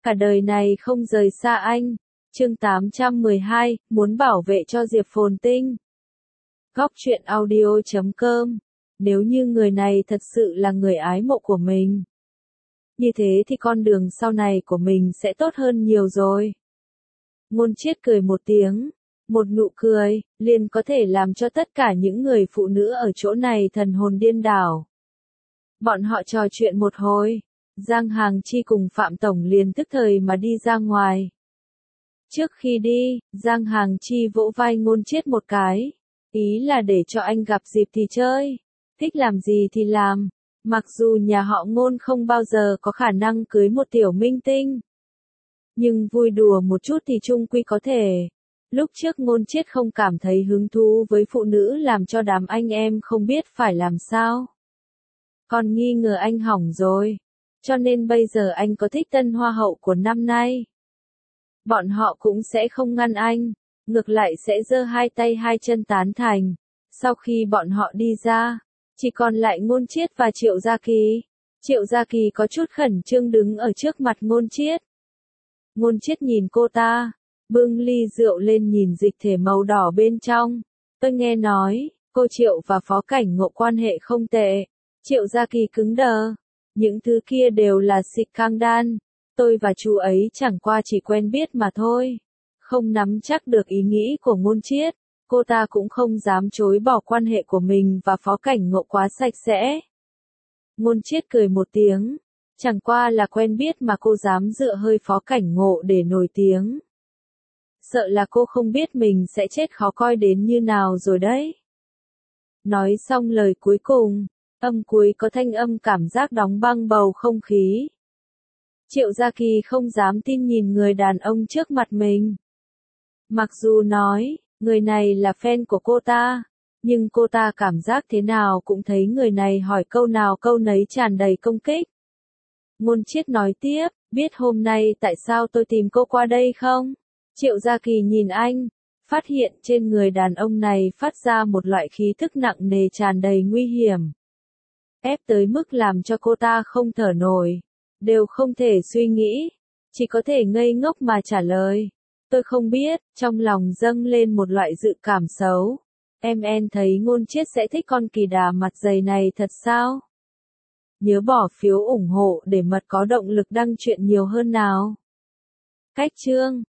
cả đời này không rời xa anh. Chương 812, muốn bảo vệ cho Diệp Phồn Tinh. Góc truyện audio.com. Nếu như người này thật sự là người ái mộ của mình, như thế thì con đường sau này của mình sẽ tốt hơn nhiều rồi. Ngôn Chiết cười một tiếng, một nụ cười, liền có thể làm cho tất cả những người phụ nữ ở chỗ này thần hồn điên đảo. Bọn họ trò chuyện một hồi, Giang Hàng Chi cùng Phạm Tổng liền tức thời mà đi ra ngoài. Trước khi đi, Giang Hàng Chi vỗ vai Ngôn Chiết một cái, ý là để cho anh gặp dịp thì chơi, thích làm gì thì làm, mặc dù nhà họ Ngôn không bao giờ có khả năng cưới một tiểu minh tinh. Nhưng vui đùa một chút thì chung quy có thể. Lúc trước Ngôn Chiết không cảm thấy hứng thú với phụ nữ làm cho đám anh em không biết phải làm sao. Còn nghi ngờ anh hỏng rồi. Cho nên bây giờ anh có thích tân hoa hậu của năm nay. Bọn họ cũng sẽ không ngăn anh, ngược lại sẽ giơ hai tay hai chân tán thành. Sau khi bọn họ đi ra, chỉ còn lại Ngôn Chiết và Triệu Gia Kỳ. Triệu Gia Kỳ có chút khẩn trương đứng ở trước mặt Ngôn Chiết. Ngôn Chiết nhìn cô ta, bưng ly rượu lên nhìn dịch thể màu đỏ bên trong. Tôi nghe nói, cô Triệu và Phó Cảnh Ngộ quan hệ không tệ. Triệu Gia Kỳ cứng đờ. Những thứ kia đều là xịt căng đan. Tôi và chú ấy chẳng qua chỉ quen biết mà thôi. Không nắm chắc được ý nghĩ của Ngôn Chiết. Cô ta cũng không dám chối bỏ quan hệ của mình và Phó Cảnh Ngộ quá sạch sẽ. Ngôn Chiết cười một tiếng. Chẳng qua là quen biết mà cô dám dựa hơi Phó Cảnh Ngộ để nổi tiếng. Sợ là cô không biết mình sẽ chết khó coi đến như nào rồi đấy. Nói xong lời cuối cùng, âm cuối có thanh âm cảm giác đóng băng bầu không khí. Triệu Gia Kỳ không dám tin nhìn người đàn ông trước mặt mình. Mặc dù nói, người này là fan của cô ta, nhưng cô ta cảm giác thế nào cũng thấy người này hỏi câu nào câu nấy tràn đầy công kích. Ngôn Chiết nói tiếp, biết hôm nay tại sao tôi tìm cô qua đây không? Triệu Gia Kỳ nhìn anh, phát hiện trên người đàn ông này phát ra một loại khí thức nặng nề tràn đầy nguy hiểm. Ép tới mức làm cho cô ta không thở nổi, đều không thể suy nghĩ, chỉ có thể ngây ngốc mà trả lời. Tôi không biết, trong lòng dâng lên một loại dự cảm xấu. Em thấy Ngôn Chiết sẽ thích con kỳ đà mặt dày này thật sao? Nhớ bỏ phiếu ủng hộ để mật có động lực đăng truyện nhiều hơn nào. Cách chương